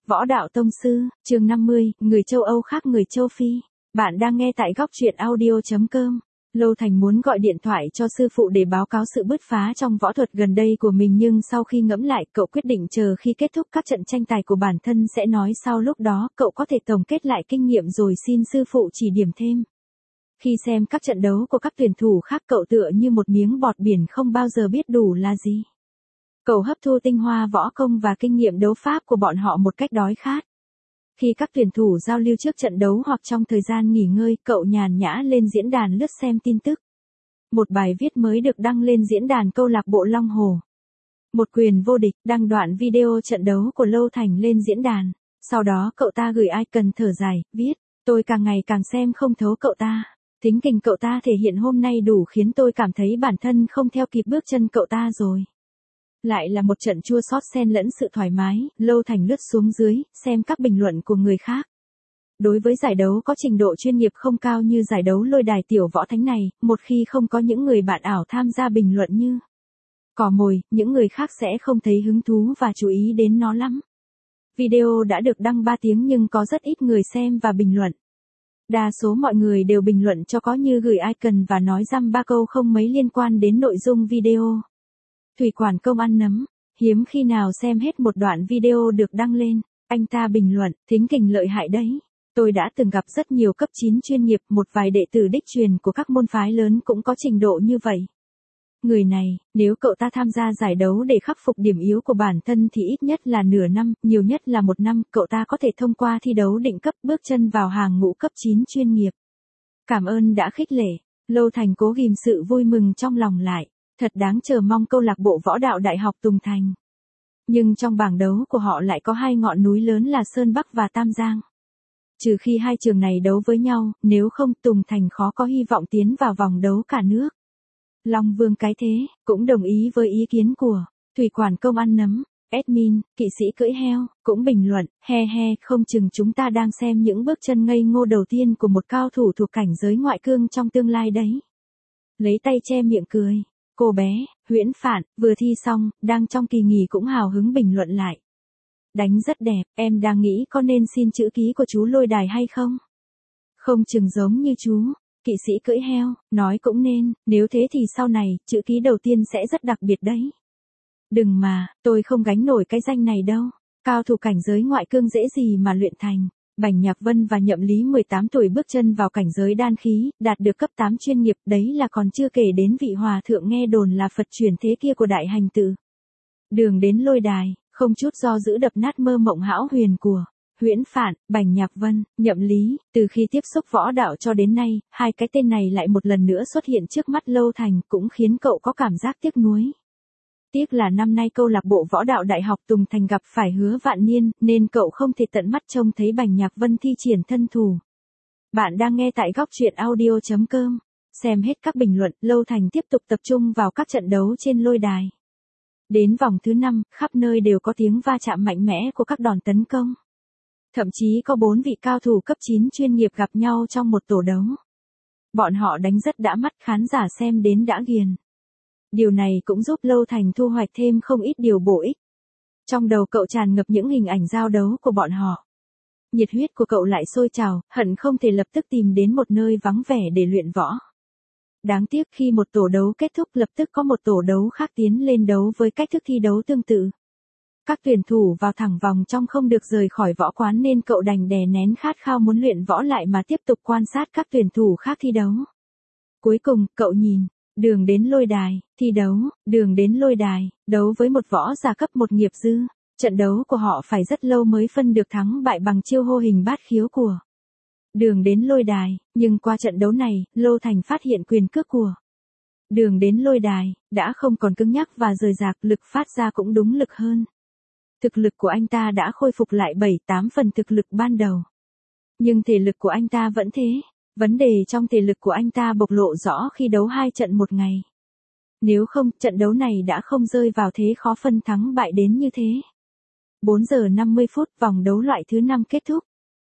Võ đạo tông sư, chương 50, người châu Âu khác người châu Phi. Bạn đang nghe tại góc truyện audio.com. Lâu Thành muốn gọi điện thoại cho sư phụ để báo cáo sự bứt phá trong võ thuật gần đây của mình, nhưng sau khi ngẫm lại, cậu quyết định chờ khi kết thúc các trận tranh tài của bản thân sẽ nói sau, lúc đó cậu có thể tổng kết lại kinh nghiệm rồi xin sư phụ chỉ điểm thêm. Khi xem các trận đấu của các tuyển thủ khác, cậu tựa như một miếng bọt biển không bao giờ biết đủ là gì. Cậu hấp thu tinh hoa võ công và kinh nghiệm đấu pháp của bọn họ một cách đói khát. Khi các tuyển thủ giao lưu trước trận đấu hoặc trong thời gian nghỉ ngơi, cậu nhàn nhã lên diễn đàn lướt xem tin tức. Một bài viết mới được đăng lên diễn đàn câu lạc bộ Long Hồ. Một quyền vô địch đăng đoạn video trận đấu của Lâu Thành lên diễn đàn. Sau đó cậu ta gửi icon thở dài, viết, tôi càng ngày càng xem không thấu cậu ta. Tính tình cậu ta thể hiện hôm nay đủ khiến tôi cảm thấy bản thân không theo kịp bước chân cậu ta rồi. Lại là một trận chua xót xen lẫn sự thoải mái. Lâu Thành lướt xuống dưới, xem các bình luận của người khác. Đối với giải đấu có trình độ chuyên nghiệp không cao như giải đấu lôi đài tiểu võ thánh này, một khi không có những người bạn ảo tham gia bình luận như cò mồi, những người khác sẽ không thấy hứng thú và chú ý đến nó lắm. Video đã được đăng 3 tiếng nhưng có rất ít người xem và bình luận. Đa số mọi người đều bình luận cho có như gửi icon và nói dăm ba câu không mấy liên quan đến nội dung video. Thủy Quản Công ăn nấm, hiếm khi nào xem hết một đoạn video được đăng lên. Anh ta bình luận, thính kình lợi hại đấy. Tôi đã từng gặp rất nhiều cấp 9 chuyên nghiệp, một vài đệ tử đích truyền của các môn phái lớn cũng có trình độ như vậy. Người này, nếu cậu ta tham gia giải đấu để khắc phục điểm yếu của bản thân thì ít nhất là nửa năm, nhiều nhất là 1 năm, cậu ta có thể thông qua thi đấu định cấp, bước chân vào hàng ngũ cấp 9 chuyên nghiệp. Cảm ơn đã khích lệ. Lâu Thành cố ghim sự vui mừng trong lòng lại. Thật đáng chờ mong câu lạc bộ võ đạo Đại học Tùng Thành. Nhưng trong bảng đấu của họ lại có 2 ngọn núi lớn là Sơn Bắc và Tam Giang. Trừ khi hai trường này đấu với nhau, nếu không Tùng Thành khó có hy vọng tiến vào vòng đấu cả nước. Long Vương cái thế, cũng đồng ý với ý kiến của Thủy Quản Công ăn nấm. Admin, kỵ sĩ cưỡi heo, cũng bình luận, không chừng chúng ta đang xem những bước chân ngây ngô đầu tiên của một cao thủ thuộc cảnh giới ngoại cương trong tương lai đấy. Lấy tay che miệng cười. Cô bé, Huyễn Phạn, vừa thi xong, đang trong kỳ nghỉ cũng hào hứng bình luận lại. Đánh rất đẹp, em đang nghĩ có nên xin chữ ký của chú lôi đài hay không? Không chừng giống như chú, kỵ sĩ cưỡi heo, nói cũng nên, nếu thế thì sau này, chữ ký đầu tiên sẽ rất đặc biệt đấy. Đừng mà, tôi không gánh nổi cái danh này đâu, cao thủ cảnh giới ngoại cương dễ gì mà luyện thành. Bành Nhạc Vân và Nhậm Lý 18 tuổi bước chân vào cảnh giới đan khí, đạt được cấp 8 chuyên nghiệp, đấy là còn chưa kể đến vị hòa thượng nghe đồn là Phật truyền thế kia của đại hành tử. Đường đến lôi đài, không chút do dự đập nát mơ mộng hão huyền của Huyễn Phạn, Bành Nhạc Vân, Nhậm Lý. Từ khi tiếp xúc võ đạo cho đến nay, hai cái tên này lại một lần nữa xuất hiện trước mắt Lâu Thành, cũng khiến cậu có cảm giác tiếc nuối. Tiếc là năm nay câu lạc bộ võ đạo Đại học Tùng Thành gặp phải Hứa Vạn Niên, nên cậu không thể tận mắt trông thấy Bành Nhạc Vân thi triển thân thủ. Bạn đang nghe tại góc truyện audio.com. Xem hết các bình luận, Lâu Thành tiếp tục tập trung vào các trận đấu trên lôi đài. Đến vòng thứ 5, khắp nơi đều có tiếng va chạm mạnh mẽ của các đòn tấn công. Thậm chí có 4 vị cao thủ cấp 9 chuyên nghiệp gặp nhau trong một tổ đấu. Bọn họ đánh rất đã mắt, khán giả xem đến đã ghiền. Điều này cũng giúp Lâu Thành thu hoạch thêm không ít điều bổ ích. Trong đầu cậu tràn ngập những hình ảnh giao đấu của bọn họ. Nhiệt huyết của cậu lại sôi trào, hận không thể lập tức tìm đến một nơi vắng vẻ để luyện võ. Đáng tiếc khi một tổ đấu kết thúc, lập tức có một tổ đấu khác tiến lên đấu với cách thức thi đấu tương tự. Các tuyển thủ vào thẳng vòng trong không được rời khỏi võ quán, nên cậu đành đè nén khát khao muốn luyện võ lại mà tiếp tục quan sát các tuyển thủ khác thi đấu. Cuối cùng, cậu nhìn Đường đến lôi đài, thi đấu. Đường đến lôi đài, đấu với một võ giả cấp 1 nghiệp dư. Trận đấu của họ phải rất lâu mới phân được thắng bại bằng chiêu hô hình bát khiếu của Đường đến lôi đài, nhưng qua trận đấu này, Lâu Thành phát hiện quyền cước của Đường đến lôi đài đã không còn cứng nhắc và rời rạc, lực phát ra cũng đúng lực hơn. Thực lực của anh ta đã khôi phục lại 7-8 phần thực lực ban đầu. Nhưng thể lực của anh ta vẫn thế. Vấn đề trong thể lực của anh ta bộc lộ rõ khi đấu 2 trận một ngày. Nếu không, trận đấu này đã không rơi vào thế khó phân thắng bại đến như thế. 4 giờ 50 phút, vòng đấu loại thứ 5 kết thúc.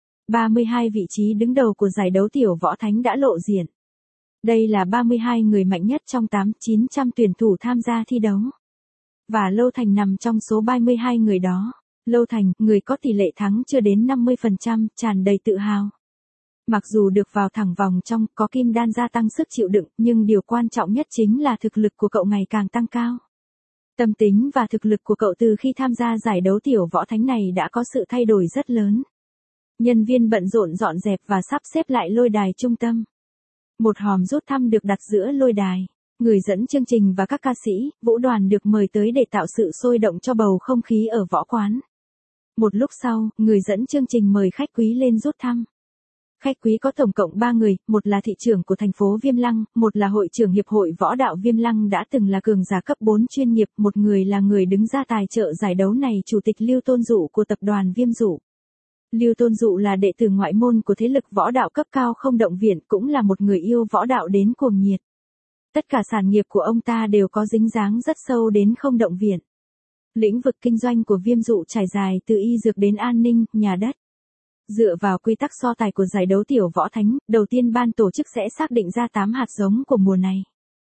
32 vị trí đứng đầu của giải đấu tiểu võ thánh đã lộ diện. Đây là 32 người mạnh nhất trong 8-900 tuyển thủ tham gia thi đấu. Và Lâu Thành nằm trong số 32 người đó. Lâu Thành, người có tỷ lệ thắng chưa đến 50%, tràn đầy tự hào. Mặc dù được vào thẳng vòng trong, có kim đan gia tăng sức chịu đựng, nhưng điều quan trọng nhất chính là thực lực của cậu ngày càng tăng cao. Tâm tính và thực lực của cậu từ khi tham gia giải đấu tiểu võ thánh này đã có sự thay đổi rất lớn. Nhân viên bận rộn dọn dẹp và sắp xếp lại lôi đài trung tâm. Một hòm rút thăm được đặt giữa lôi đài. Người dẫn chương trình và các ca sĩ, vũ đoàn được mời tới để tạo sự sôi động cho bầu không khí ở võ quán. Một lúc sau, người dẫn chương trình mời khách quý lên rút thăm. Khách quý có tổng cộng 3 người, một là thị trưởng của thành phố Viêm Lăng, một là hội trưởng Hiệp hội Võ đạo Viêm Lăng đã từng là cường giả cấp 4 chuyên nghiệp, một người là người đứng ra tài trợ giải đấu này Chủ tịch Lưu Tôn Dụ của tập đoàn Viêm Dụ. Lưu Tôn Dụ là đệ tử ngoại môn của thế lực võ đạo cấp cao Không Động Viện, cũng là một người yêu võ đạo đến cuồng nhiệt. Tất cả sản nghiệp của ông ta đều có dính dáng rất sâu đến Không Động Viện. Lĩnh vực kinh doanh của Viêm Dụ trải dài từ y dược đến an ninh, nhà đất. Dựa vào quy tắc so tài của giải đấu tiểu võ thánh, đầu tiên ban tổ chức sẽ xác định ra 8 hạt giống của mùa này.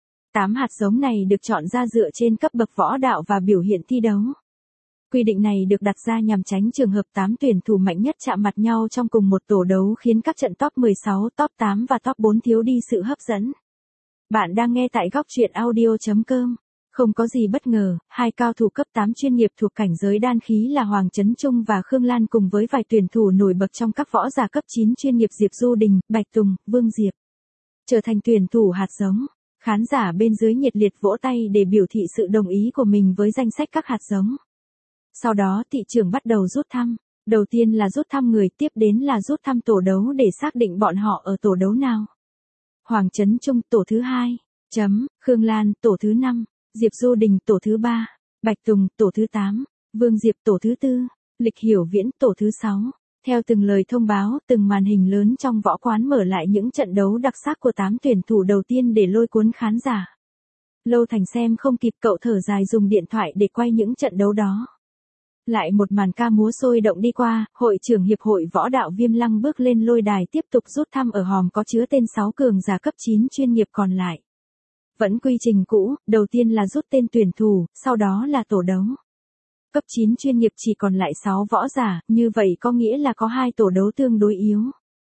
8 hạt giống này được chọn ra dựa trên cấp bậc võ đạo và biểu hiện thi đấu. Quy định này được đặt ra nhằm tránh trường hợp 8 tuyển thủ mạnh nhất chạm mặt nhau trong cùng một tổ đấu khiến các trận top 16, top 8 và top 4 thiếu đi sự hấp dẫn. Bạn đang nghe tại góc truyện audio.com. Không có gì bất ngờ, hai cao thủ cấp 8 chuyên nghiệp thuộc cảnh giới đan khí là Hoàng Chấn Trung và Khương Lan cùng với vài tuyển thủ nổi bật trong các võ giả cấp 9 chuyên nghiệp Diệp Du Đình, Bạch Tùng, Vương Diệp trở thành tuyển thủ hạt giống. Khán giả bên dưới nhiệt liệt vỗ tay để biểu thị sự đồng ý của mình với danh sách các hạt giống. Sau đó thị trưởng bắt đầu rút thăm. Đầu tiên là rút thăm người, tiếp đến là rút thăm tổ đấu để xác định bọn họ ở tổ đấu nào. Hoàng Chấn Trung tổ thứ 2, Khương Lan tổ thứ 5, Diệp Du Đình tổ thứ 3, Bạch Tùng tổ thứ 8, Vương Diệp tổ thứ 4, Lịch Hiểu Viễn tổ thứ 6. Theo từng lời thông báo, từng màn hình lớn trong võ quán mở lại những trận đấu đặc sắc của 8 tuyển thủ đầu tiên để lôi cuốn khán giả. Lâu Thành xem không kịp, cậu thở dài dùng điện thoại để quay những trận đấu đó. Lại một màn ca múa sôi động đi qua, hội trưởng Hiệp hội Võ đạo Viêm Lăng bước lên lôi đài tiếp tục rút thăm ở hòm có chứa tên 6 cường giả cấp 9 chuyên nghiệp còn lại. Vẫn quy trình cũ, đầu tiên là rút tên tuyển thủ, sau đó là tổ đấu. Cấp 9 chuyên nghiệp chỉ còn lại 6 võ giả, như vậy có nghĩa là có 2 tổ đấu tương đối yếu.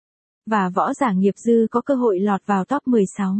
Và võ giả nghiệp dư có cơ hội lọt vào top 16.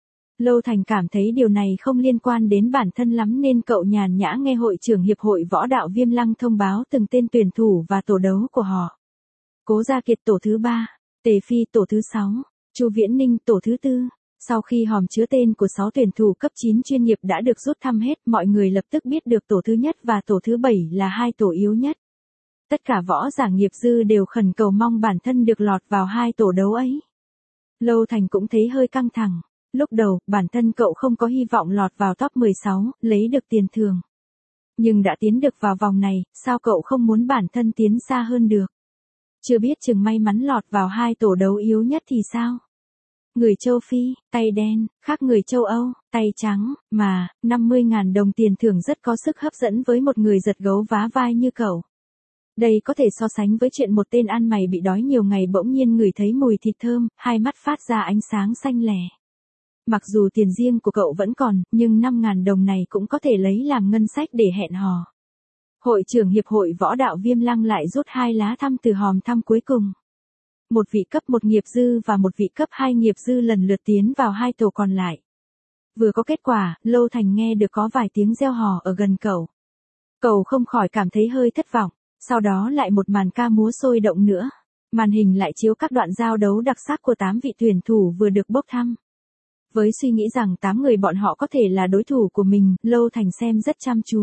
Lâu Thành cảm thấy điều này không liên quan đến bản thân lắm nên cậu nhàn nhã nghe hội trưởng Hiệp hội Võ đạo Viêm Lăng thông báo từng tên tuyển thủ và tổ đấu của họ. Cố Gia Kiệt tổ thứ 3, Tề Phi tổ thứ 6, Chu Viễn Ninh tổ thứ 4. Sau khi hòm chứa tên của 6 tuyển thủ cấp 9 chuyên nghiệp đã được rút thăm hết, mọi người lập tức biết được tổ thứ nhất và tổ thứ 7 là 2 tổ yếu nhất. Tất cả võ giả nghiệp dư đều khẩn cầu mong bản thân được lọt vào 2 tổ đấu ấy. Lâu Thành cũng thấy hơi căng thẳng. Lúc đầu, bản thân cậu không có hy vọng lọt vào top 16, lấy được tiền thưởng. Nhưng đã tiến được vào vòng này, sao cậu không muốn bản thân tiến xa hơn được? Chưa biết chừng may mắn lọt vào 2 tổ đấu yếu nhất thì sao? Người châu Phi, tay đen, khác người châu Âu, tay trắng, mà, 50.000 đồng tiền thưởng rất có sức hấp dẫn với một người giật gấu vá vai như cậu. Đây có thể so sánh với chuyện một tên ăn mày bị đói nhiều ngày bỗng nhiên ngửi thấy mùi thịt thơm, hai mắt phát ra ánh sáng xanh lẻ. Mặc dù tiền riêng của cậu vẫn còn, nhưng 5.000 đồng này cũng có thể lấy làm ngân sách để hẹn hò. Hội trưởng Hiệp hội Võ đạo Viêm Lăng lại rút 2 lá thăm từ hòm thăm cuối cùng. Một vị cấp 1 nghiệp dư và một vị cấp 2 nghiệp dư lần lượt tiến vào 2 tổ còn lại. Vừa có kết quả, Lâu Thành nghe được có vài tiếng reo hò ở gần cậu. Cậu không khỏi cảm thấy hơi thất vọng, sau đó lại một màn ca múa sôi động nữa. Màn hình lại chiếu các đoạn giao đấu đặc sắc của 8 vị tuyển thủ vừa được bốc thăm. Với suy nghĩ rằng 8 người bọn họ có thể là đối thủ của mình, Lâu Thành xem rất chăm chú.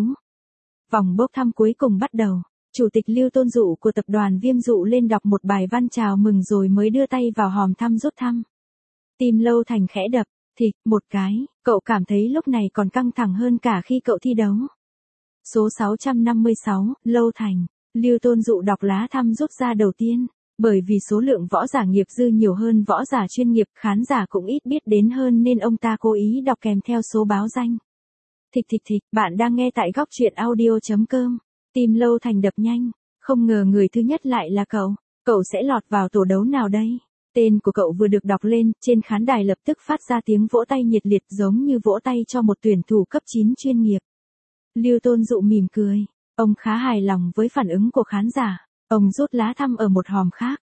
Vòng bốc thăm cuối cùng bắt đầu. Chủ tịch Lưu Tôn Dụ của tập đoàn Viêm Dụ lên đọc một bài văn chào mừng rồi mới đưa tay vào hòm thăm rút thăm. Tim Lâu Thành khẽ đập, thịt, một cái, cậu cảm thấy lúc này còn căng thẳng hơn cả khi cậu thi đấu. Số 656, Lâu Thành, Lưu Tôn Dụ đọc lá thăm rút ra đầu tiên. Bởi vì số lượng võ giả nghiệp dư nhiều hơn võ giả chuyên nghiệp, khán giả cũng ít biết đến hơn nên ông ta cố ý đọc kèm theo số báo danh. Thịch, bạn đang nghe tại góc truyện audio.com. Tim Lâu Thành đập nhanh, không ngờ người thứ nhất lại là cậu. Cậu sẽ lọt vào tổ đấu nào đây? Tên của cậu vừa được đọc lên, trên khán đài lập tức phát ra tiếng vỗ tay nhiệt liệt giống như vỗ tay cho một tuyển thủ cấp 9 chuyên nghiệp. Lưu Tôn Dụ mỉm cười. Ông khá hài lòng với phản ứng của khán giả. Ông rút lá thăm ở một hòm khác.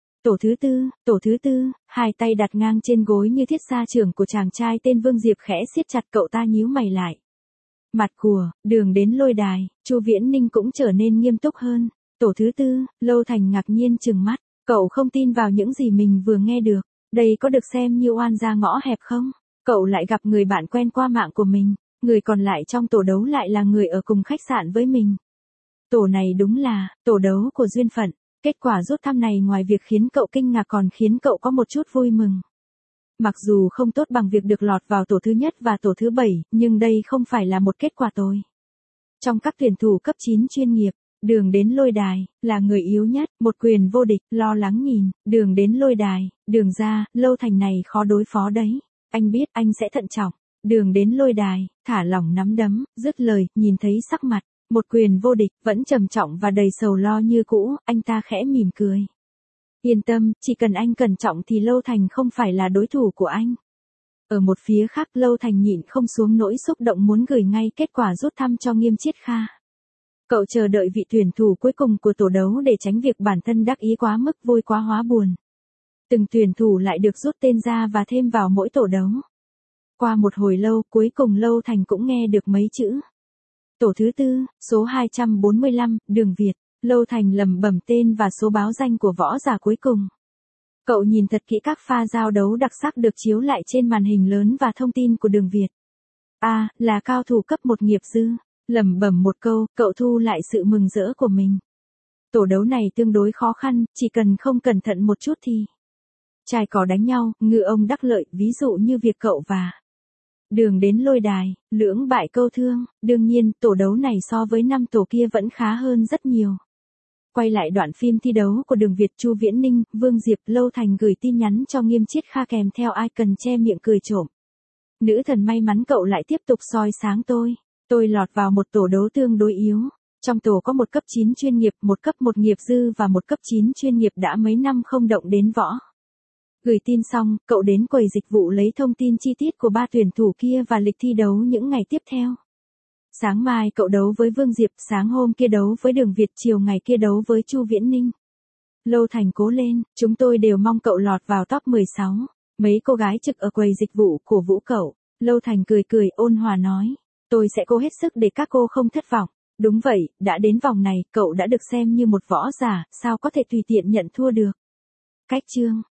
Tổ thứ tư, hai tay đặt ngang trên gối như thiết xa trưởng của chàng trai tên Vương Diệp khẽ siết chặt cậu ta nhíu mày lại. Mặt của, Đường đến lôi đài, Chu Viễn Ninh cũng trở nên nghiêm túc hơn. Tổ thứ tư, Lâu Thành ngạc nhiên trừng mắt. Cậu không tin vào những gì mình vừa nghe được. Đây có được xem như oan ra ngõ hẹp không? Cậu lại gặp người bạn quen qua mạng của mình. Người còn lại trong tổ đấu lại là người ở cùng khách sạn với mình. Tổ này đúng là tổ đấu của duyên phận. Kết quả rút thăm này ngoài việc khiến cậu kinh ngạc còn khiến cậu có một chút vui mừng. Mặc dù không tốt bằng việc được lọt vào tổ thứ nhất và tổ thứ 7, nhưng đây không phải là một kết quả tồi. Trong các tuyển thủ cấp 9 chuyên nghiệp, Đường đến lôi đài, là người yếu nhất, một quyền vô địch, lo lắng nhìn, Đường đến lôi đài, Đường ra, Lâu Thành này khó đối phó đấy. Anh biết anh sẽ thận trọng. Đường đến lôi đài, thả lỏng nắm đấm, dứt lời, nhìn thấy sắc mặt. Một quyền vô địch, vẫn trầm trọng và đầy sầu lo như cũ, anh ta khẽ mỉm cười. Yên tâm, chỉ cần anh cẩn trọng thì Lâu Thành không phải là đối thủ của anh. Ở một phía khác Lâu Thành nhịn không xuống nỗi xúc động muốn gửi ngay kết quả rút thăm cho Nghiêm Chiết Kha. Cậu chờ đợi vị tuyển thủ cuối cùng của tổ đấu để tránh việc bản thân đắc ý quá mức vui quá hóa buồn. Từng tuyển thủ lại được rút tên ra và thêm vào mỗi tổ đấu. Qua một hồi lâu, cuối cùng Lâu Thành cũng nghe được mấy chữ. Tổ thứ tư, số 245, Đường Việt. Lâu Thành lẩm bẩm tên và số báo danh của võ giả cuối cùng. Cậu nhìn thật kỹ các pha giao đấu đặc sắc được chiếu lại trên màn hình lớn và thông tin của Đường Việt. Là cao thủ cấp 1 nghiệp dư. Lẩm bẩm một câu, cậu thu lại sự mừng rỡ của mình. Tổ đấu này tương đối khó khăn, chỉ cần không cẩn thận một chút thì trai cò đánh nhau, ngựa ông đắc lợi, ví dụ như việc cậu và Đường đến lôi đài, lưỡng bại câu thương. Đương nhiên, tổ đấu này so với 5 tổ kia vẫn khá hơn rất nhiều. Quay lại đoạn phim thi đấu của Đường Việt, Chu Viễn Ninh, Vương Diệp, Lâu Thành gửi tin nhắn cho Nghiêm Chiết Kha kèm theo icon che miệng cười trộm. Nữ thần may mắn cậu lại tiếp tục soi sáng tôi. Tôi lọt vào một tổ đấu tương đối yếu. Trong tổ có một cấp 9 chuyên nghiệp, một cấp 1 nghiệp dư và một cấp 9 chuyên nghiệp đã mấy năm không động đến võ. Gửi tin xong, cậu đến quầy dịch vụ lấy thông tin chi tiết của 3 tuyển thủ kia và lịch thi đấu những ngày tiếp theo. Sáng mai cậu đấu với Vương Diệp, sáng hôm kia đấu với Đường Việt, chiều ngày kia đấu với Chu Viễn Ninh. Lâu Thành cố lên, chúng tôi đều mong cậu lọt vào top 16. Mấy cô gái trực ở quầy dịch vụ cổ vũ cậu. Lâu Thành cười cười ôn hòa nói. Tôi sẽ cố hết sức để các cô không thất vọng. Đúng vậy, đã đến vòng này, cậu đã được xem như một võ giả, sao có thể tùy tiện nhận thua được. Cách chương